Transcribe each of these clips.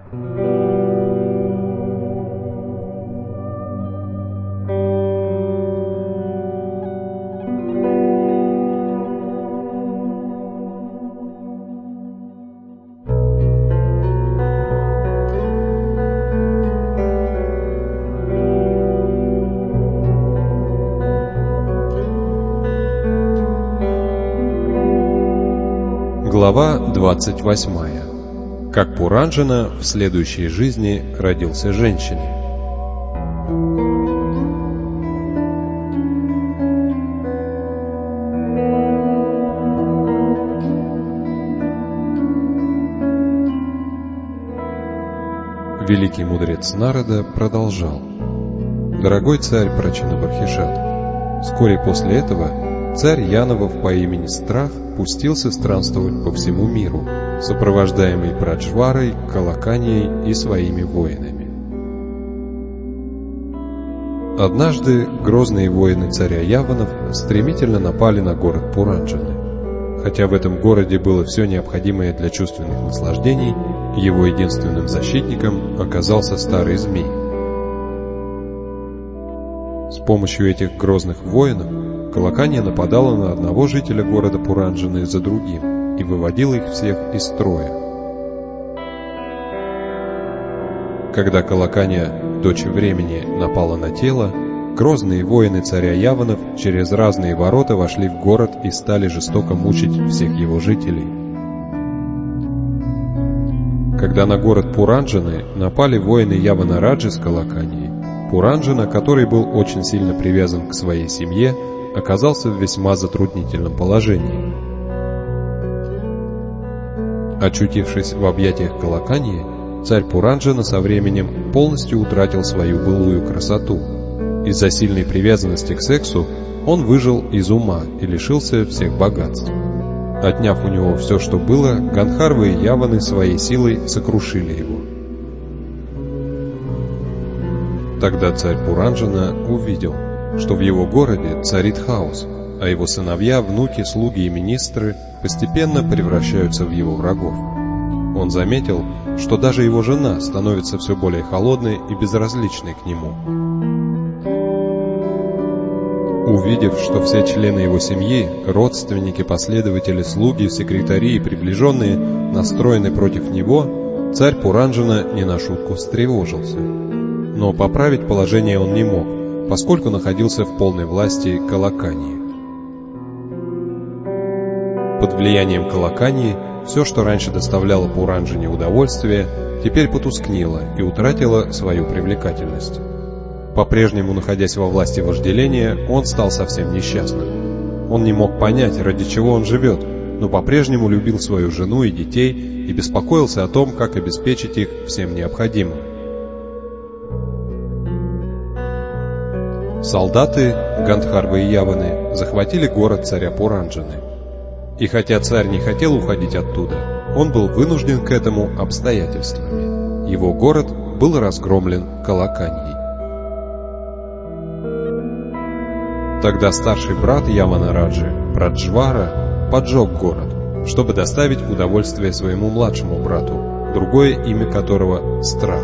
Глава 28. Как Пуранджана в следующей жизни родился женщиной. Великий мудрец Нарада продолжал. Дорогой царь Прачина-Бархишат, вскоре после этого царь Янавов по имени Страх пустился странствовать по всему миру, сопровождаемый Праджварой, Калаканией и своими воинами. Однажды грозные воины царя Яванов стремительно напали на город Пуранджаны. Хотя в этом городе было все необходимое для чувственных наслаждений, его единственным защитником оказался старый змей. С помощью этих грозных воинов Калакания нападала на одного жителя города Пуранджаны за другим и выводила их всех из строя. Когда Калакания, дочь времени, напала на тело, грозные воины царя Яванов через разные ворота вошли в город и стали жестоко мучить всех его жителей. Когда на город Пуранджаны напали воины Явана-Раджи с Калаканией, Пуранджана, который был очень сильно привязан к своей семье, оказался в весьма затруднительном положении. Очутившись в объятиях Калакании, царь Пуранджана со временем полностью утратил свою былую красоту. Из-за сильной привязанности к сексу он выжил из ума и лишился всех богатств. Отняв у него все, что было, Гандхарвы и Яваны своей силой сокрушили его. Тогда царь Пуранджана увидел, что в его городе царит хаос, а его сыновья, внуки, слуги и министры постепенно превращаются в его врагов. Он заметил, что даже его жена становится все более холодной и безразличной к нему. Увидев, что все члены его семьи, родственники, последователи, слуги, секретари и приближенные настроены против него, царь Пуранджана не на шутку встревожился. Но поправить положение он не мог, поскольку находился в полной власти Калакании. Под влиянием Калакании все, что раньше доставляло Пуранджане удовольствие, теперь потускнело и утратило свою привлекательность. По-прежнему находясь во власти вожделения, он стал совсем несчастным. Он не мог понять, ради чего он живет, но по-прежнему любил свою жену и детей и беспокоился о том, как обеспечить их всем необходимым. Солдаты, Гандхарвы и Яваны, захватили город царя Пуранджаны. И хотя царь не хотел уходить оттуда, он был вынужден к этому обстоятельствами. Его город был разгромлен Калаканией. Тогда старший брат Явана-Раджи, Праджвара, поджег город, чтобы доставить удовольствие своему младшему брату, другое имя которого — Страх.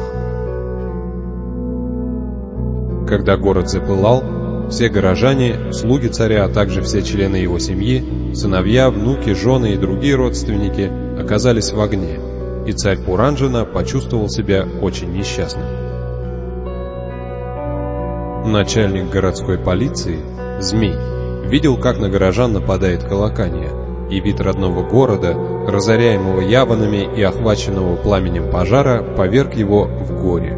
Когда город запылал, все горожане, слуги царя, а также все члены его семьи, сыновья, внуки, жены и другие родственники оказались в огне, и царь Пуранджана почувствовал себя очень несчастным. Начальник городской полиции, Змей, видел, как на горожан нападает Калакания, и вид родного города, разоряемого Яванами и охваченного пламенем пожара, поверг его в горе.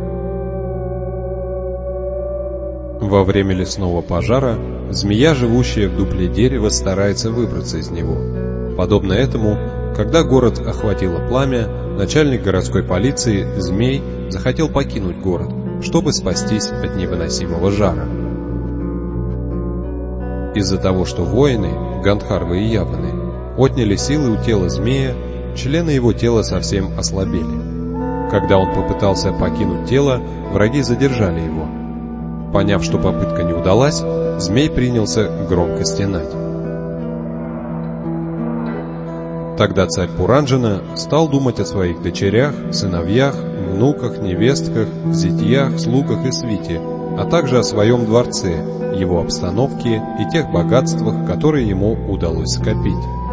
Во время лесного пожара змея, живущая в дупле дерева, старается выбраться из него. Подобно этому, когда город охватило пламя, начальник городской полиции, Змей, захотел покинуть город, чтобы спастись от невыносимого жара. Из-за того, что воины, Гандхарвы и Яваны, отняли силы у тела змея, члены его тела совсем ослабели. Когда он попытался покинуть тело, враги задержали его. Поняв, что попытка не удалась, змей принялся громко стенать. Тогда царь Пуранджана стал думать о своих дочерях, сыновьях, внуках, невестках, зятьях, слугах и свите, а также о своем дворце, его обстановке и тех богатствах, которые ему удалось скопить.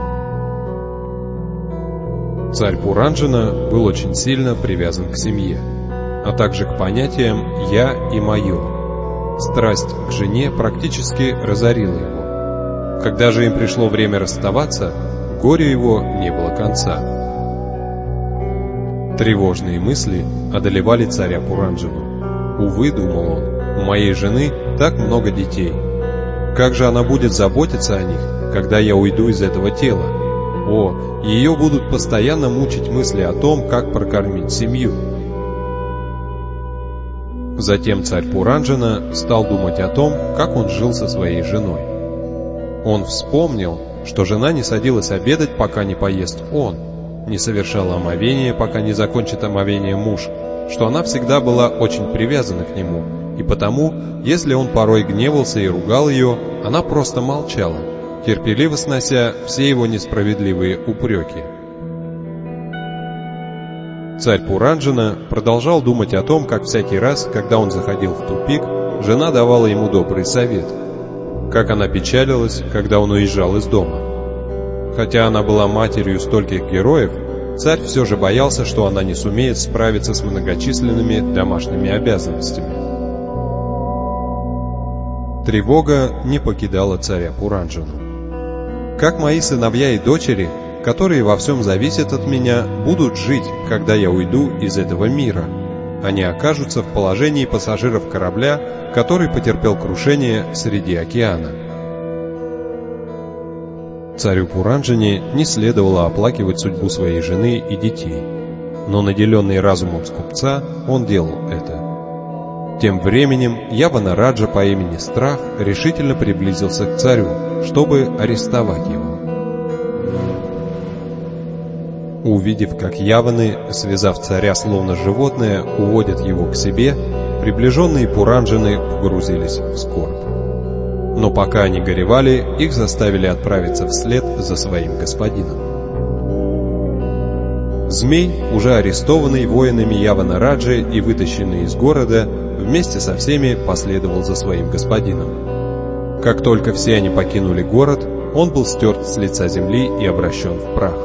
Царь Пуранджана был очень сильно привязан к семье, а также к понятиям «я» и «моё». Страсть к жене практически разорила его. Когда же им пришло время расставаться, горю его не было конца. Тревожные мысли одолевали царя Пуранджану. «Увы, — думал он, — у моей жены так много детей. Как же она будет заботиться о них, когда я уйду из этого тела? О, ее будут постоянно мучить мысли о том, как прокормить семью». Затем царь Пуранджана стал думать о том, как он жил со своей женой. Он вспомнил, что жена не садилась обедать, пока не поест он, не совершала омовение, пока не закончит омовение муж, что она всегда была очень привязана к нему, и потому, если он порой гневался и ругал ее, она просто молчала, терпеливо снося все его несправедливые упреки. Царь Пуранджана продолжал думать о том, как всякий раз, когда он заходил в тупик, жена давала ему добрый совет, как она печалилась, когда он уезжал из дома. Хотя она была матерью стольких героев, царь все же боялся, что она не сумеет справиться с многочисленными домашними обязанностями. Тревога не покидала царя Пуранджану. «Как мои сыновья и дочери, которые во всем зависят от меня, будут жить, когда я уйду из этого мира? Они окажутся в положении пассажиров корабля, который потерпел крушение среди океана». Царю Пуранджане не следовало оплакивать судьбу своей жены и детей, но наделенный разумом скупца он делал это. Тем временем Яванараджа по имени Страх решительно приблизился к царю, чтобы арестовать его. Увидев, как яваны, связав царя словно животное, уводят его к себе, приближенные Пуранджаны погрузились в скорбь. Но пока они горевали, их заставили отправиться вслед за своим господином. Змей, уже арестованный воинами Яванараджи и вытащенный из города, вместе со всеми последовал за своим господином. Как только все они покинули город, он был стерт с лица земли и обращен в прах.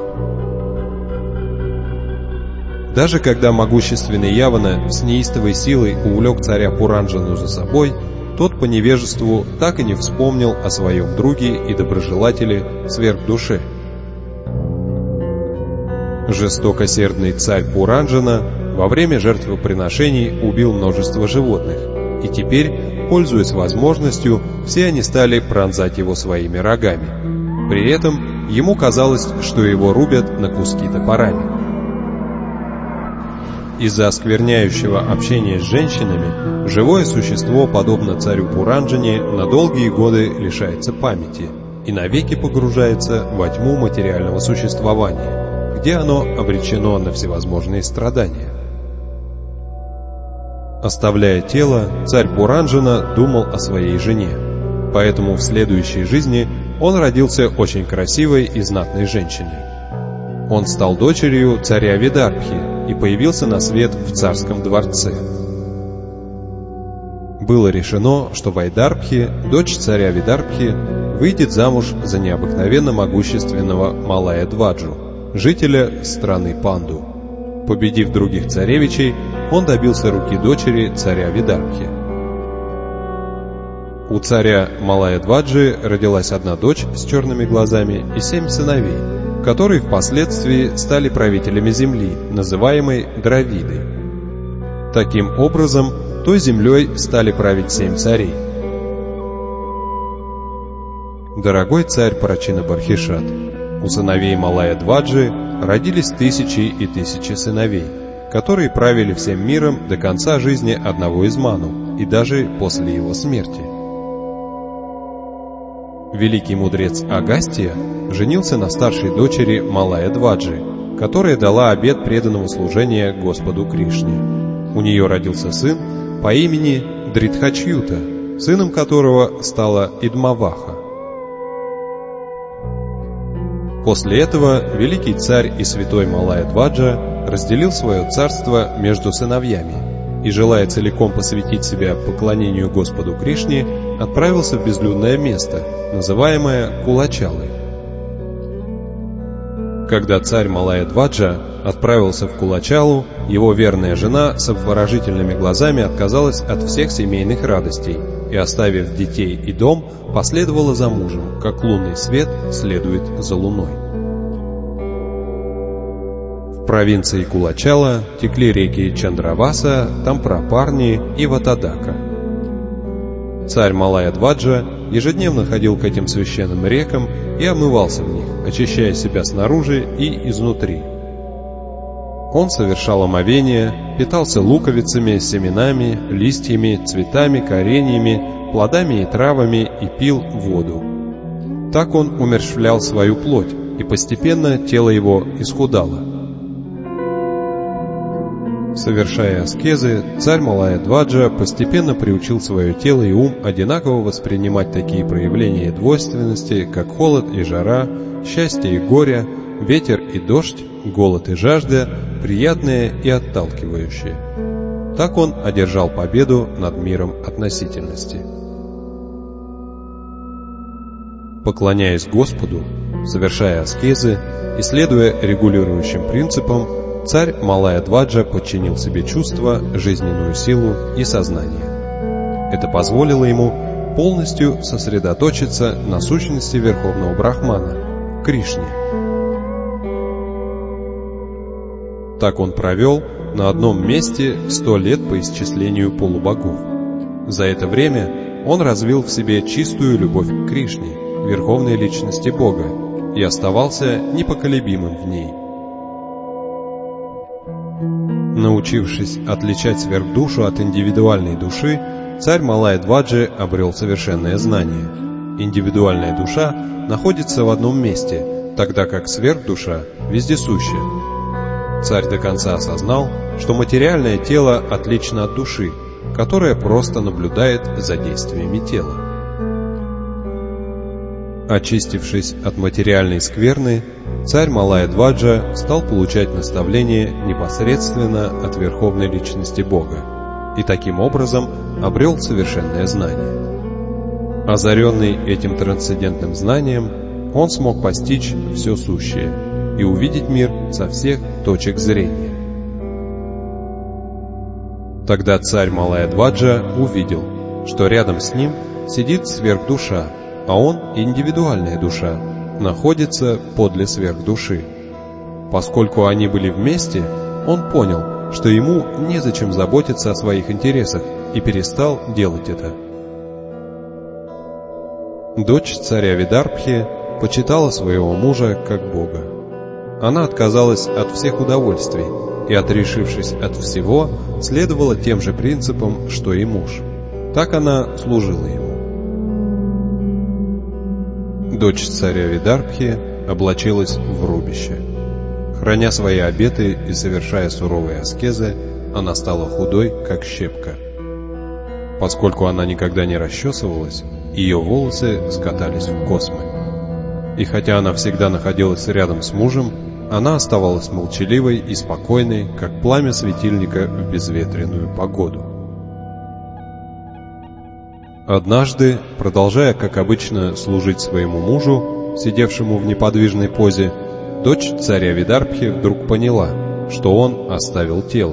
Даже когда могущественный Явана с неистовой силой увлек царя Пуранджану за собой, тот по невежеству так и не вспомнил о своем друге и доброжелателе сверхдуше. Жестокосердный царь Пуранджана во время жертвоприношений убил множество животных, и теперь, пользуясь возможностью, все они стали пронзать его своими рогами. При этом ему казалось, что его рубят на куски топорами. Из-за оскверняющего общения с женщинами, живое существо, подобно царю Пуранджане, на долгие годы лишается памяти и навеки погружается во тьму материального существования, где оно обречено на всевозможные страдания. Оставляя тело, царь Пуранджана думал о своей жене, поэтому в следующей жизни он родился очень красивой и знатной женщиной. Он стал дочерью царя Видарбхи и появился на свет в царском дворце. Было решено, что Вайдарбхи, дочь царя Видарбхи, выйдет замуж за необыкновенно могущественного Малая-Дваджу, жителя страны Панду. Победив других царевичей, он добился руки дочери царя Видарбхи. У царя Малая-Дваджи родилась одна дочь с черными глазами и 7 сыновей, которые впоследствии стали правителями земли, называемой Дравидой. Таким образом, той землей стали править 7 царей. Дорогой царь Прачина-Бархишат, у сыновей Малая-Дваджи родились тысячи и тысячи сыновей, которые правили всем миром до конца жизни одного из Ману и даже после его смерти. Великий мудрец Агастья женился на старшей дочери Малая-Дваджи, которая дала обет преданного служения Господу Кришне. У нее родился сын по имени Дритхачьюта, сыном которого стала Идмаваха. После этого великий царь и святой Малая-Дваджа разделил свое царство между сыновьями и, желая целиком посвятить себя поклонению Господу Кришне, отправился в безлюдное место, называемое Кулачалой. Когда царь Малая-Дваджа отправился в Кулачалу, его верная жена с обворожительными глазами отказалась от всех семейных радостей и, оставив детей и дом, последовала за мужем, как лунный свет следует за луной. В провинции Кулачала текли реки Чандраваса, Тампрапарни и Ватадака. Царь Малая-Дваджа ежедневно ходил к этим священным рекам и омывался в них, очищая себя снаружи и изнутри. Он совершал омовение, питался луковицами, семенами, листьями, цветами, кореньями, плодами и травами и пил воду. Так он умерщвлял свою плоть, и постепенно тело его исхудало. Совершая аскезы, царь Малая-Дваджа постепенно приучил свое тело и ум одинаково воспринимать такие проявления двойственности, как холод и жара, счастье и горе, ветер и дождь, голод и жажда, приятное и отталкивающее. Так он одержал победу над миром относительности. Поклоняясь Господу, совершая аскезы и следуя регулирующим принципам, царь Малая-Дваджа подчинил себе чувства, жизненную силу и сознание. Это позволило ему полностью сосредоточиться на сущности Верховного Брахмана, Кришне. Так он провел на одном месте 100 лет по исчислению полубогов. За это время он развил в себе чистую любовь к Кришне, Верховной Личности Бога, и оставался непоколебимым в ней. Научившись отличать сверхдушу от индивидуальной души, царь Малая-Дваджи обрел совершенное знание. Индивидуальная душа находится в одном месте, тогда как сверхдуша вездесуща. Царь до конца осознал, что материальное тело отлично от души, которая просто наблюдает за действиями тела. Очистившись от материальной скверны, царь Малая-Дваджа стал получать наставления непосредственно от Верховной Личности Бога и таким образом обрел совершенное знание. Озаренный этим трансцендентным знанием, он смог постичь все сущее и увидеть мир со всех точек зрения. Тогда царь Малая-Дваджа увидел, что рядом с ним сидит сверхдуша, а он, индивидуальная душа, находится подле сверхдуши. Поскольку они были вместе, он понял, что ему незачем заботиться о своих интересах, и перестал делать это. Дочь царя Видарбхи почитала своего мужа как Бога. Она отказалась от всех удовольствий и, отрешившись от всего, следовала тем же принципам, что и муж. Так она служила ему. Дочь царя Видарбхи облачилась в рубище. Храня свои обеты и совершая суровые аскезы, она стала худой, как щепка. Поскольку она никогда не расчесывалась, ее волосы скатались в космы. И хотя она всегда находилась рядом с мужем, она оставалась молчаливой и спокойной, как пламя светильника в безветренную погоду. Однажды, продолжая, как обычно, служить своему мужу, сидевшему в неподвижной позе, дочь царя Видарбхи вдруг поняла, что он оставил тело.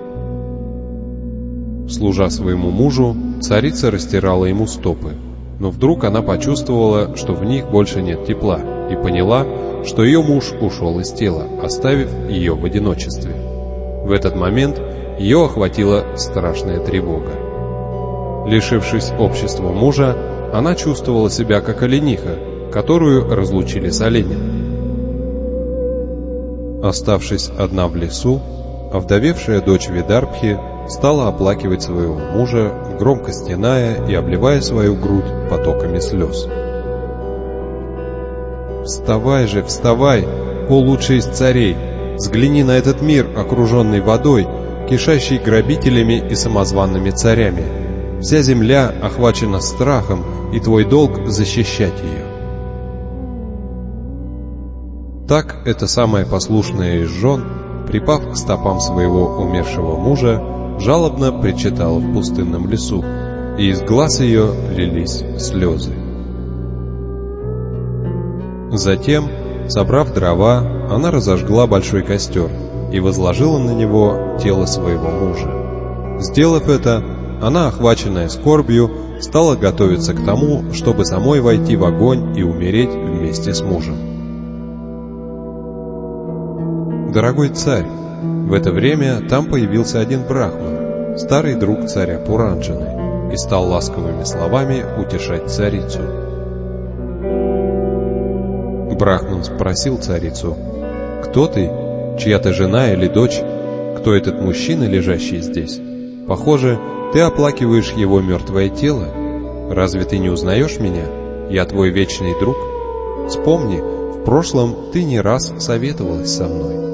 Служа своему мужу, царица растирала ему стопы, но вдруг она почувствовала, что в них больше нет тепла, и поняла, что ее муж ушел из тела, оставив ее в одиночестве. В этот момент ее охватила страшная тревога. Лишившись общества мужа, она чувствовала себя как олениха, которую разлучили с оленем. Оставшись одна в лесу, овдовевшая дочь Видарбхи стала оплакивать своего мужа, громко стеная и обливая свою грудь потоками слез. «Вставай же, вставай, о лучший из царей! Взгляни на этот мир, окруженный водой, кишащий грабителями и самозванными царями. Вся земля охвачена страхом, и твой долг защищать ее». Так эта самая послушная из жен, припав к стопам своего умершего мужа, жалобно причитала в пустынном лесу, и из глаз ее лились слезы. Затем, собрав дрова, она разожгла большой костер и возложила на него тело своего мужа. Сделав это, она, охваченная скорбью, стала готовиться к тому, чтобы самой войти в огонь и умереть вместе с мужем. Дорогой царь, в это время там появился один брахман, старый друг царя Пуранджаны, и стал ласковыми словами утешать царицу. Брахман спросил царицу: «Кто ты? Чья ты жена или дочь? Кто этот мужчина, лежащий здесь? Похоже, ты оплакиваешь его мертвое тело. Разве ты не узнаешь меня? Я твой вечный друг. Вспомни, в прошлом ты не раз советовалась со мной».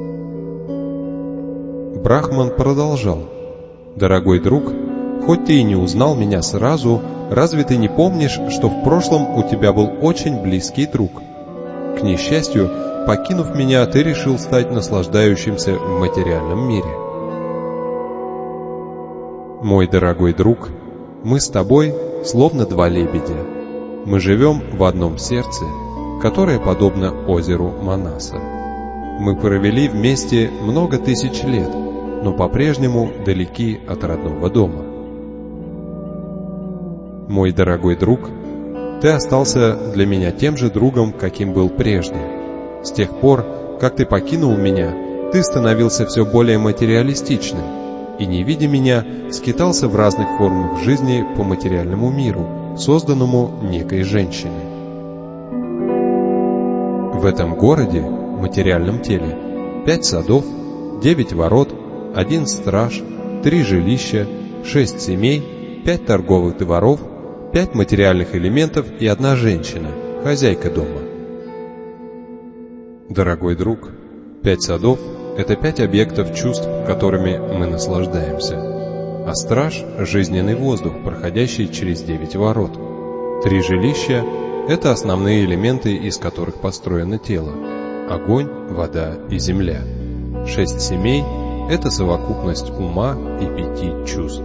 Брахман продолжал: «Дорогой друг, хоть ты и не узнал меня сразу, разве ты не помнишь, что в прошлом у тебя был очень близкий друг? К несчастью, покинув меня, ты решил стать наслаждающимся в материальном мире. Мой дорогой друг, мы с тобой словно два лебедя. Мы живем в одном сердце, которое подобно озеру Манаса. Мы провели вместе много тысяч лет, но по-прежнему далеки от родного дома. Мой дорогой друг, ты остался для меня тем же другом, каким был прежде. С тех пор, как ты покинул меня, ты становился все более материалистичным и, не видя меня, скитался в разных формах жизни по материальному миру, созданному некой женщиной. В этом городе, материальном теле, 5 садов, 9 ворот, 1 страж, 3 жилища, 6 семей, 5 торговых дворов, 5 материальных элементов и 1 женщина, хозяйка дома. Дорогой друг, 5 садов — это 5 объектов чувств, которыми мы наслаждаемся. А страж — жизненный воздух, проходящий через 9 ворот. 3 жилища — это основные элементы, из которых построено тело: огонь, вода и земля. 6 семей — это совокупность ума и 5 чувств.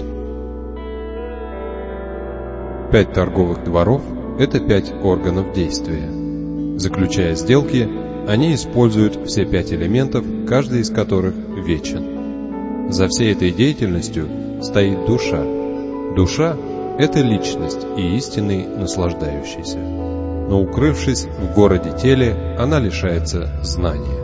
5 торговых дворов — это 5 органов действия. Заключая сделки, они используют все 5 элементов, каждый из которых вечен. За всей этой деятельностью стоит душа. Душа — это личность и истинный наслаждающийся. Но, укрывшись в городе-теле, она лишается знания.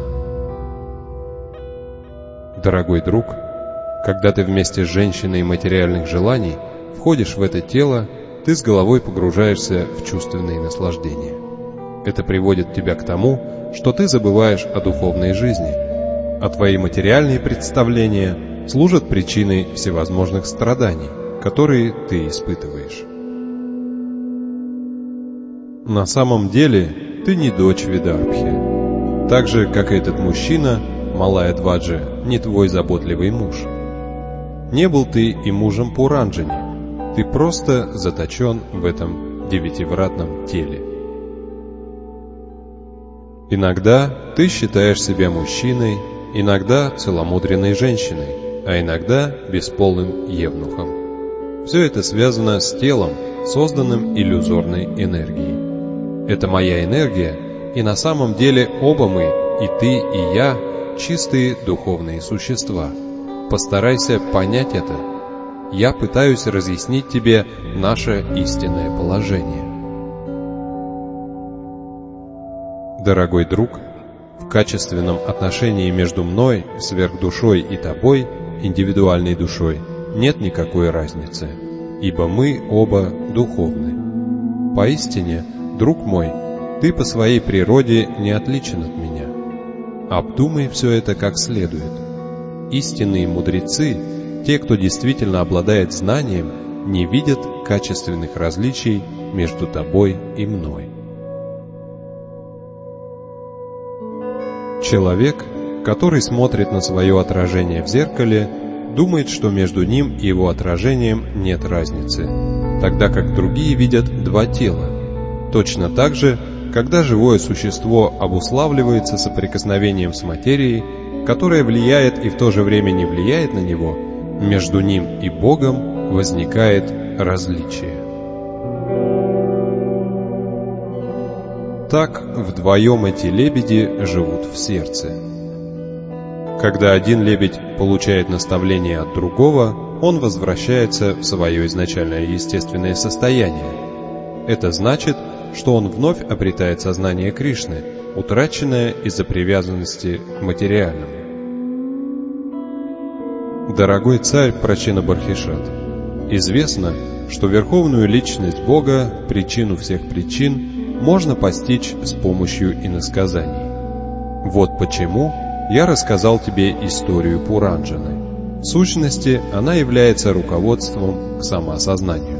Дорогой друг, когда ты вместе с женщиной материальных желаний входишь в это тело, ты с головой погружаешься в чувственные наслаждения. Это приводит тебя к тому, что ты забываешь о духовной жизни, а твои материальные представления служат причиной всевозможных страданий, которые ты испытываешь. На самом деле ты не дочь Видарбхи, так же, как и этот мужчина, Малая Дваджи, не твой заботливый муж. Не был ты и мужем Пуранджани, ты просто заточен в этом девятивратном теле. Иногда ты считаешь себя мужчиной, иногда целомудренной женщиной, а иногда бесполым евнухом. Все это связано с телом, созданным иллюзорной энергией. Это моя энергия, и на самом деле оба мы, и ты, и я, чистые духовные существа. Постарайся понять это. Я пытаюсь разъяснить тебе наше истинное положение. Дорогой друг, в качественном отношении между мной, сверхдушой, и тобой, индивидуальной душой, нет никакой разницы, ибо мы оба духовны. Поистине, друг мой, ты по своей природе не отличен от меня. Обдумай все это как следует. Истинные мудрецы, те, кто действительно обладает знанием, не видят качественных различий между тобой и мной. Человек, который смотрит на свое отражение в зеркале, думает, что между ним и его отражением нет разницы, тогда как другие видят два тела. Точно так же когда живое существо обуславливается соприкосновением с материей, которая влияет и в то же время не влияет на него, между ним и Богом возникает различие. Так вдвоем эти лебеди живут в сердце. Когда один лебедь получает наставление от другого, он возвращается в свое изначальное естественное состояние. Это значит, что он вновь обретает сознание Кришны, утраченное из-за привязанности к материальному. Дорогой царь Прачина-Бархишат, известно, что верховную личность Бога, причину всех причин, можно постичь с помощью иносказаний. Вот почему я рассказал тебе историю Пуранджаны. В сущности, она является руководством к самоосознанию.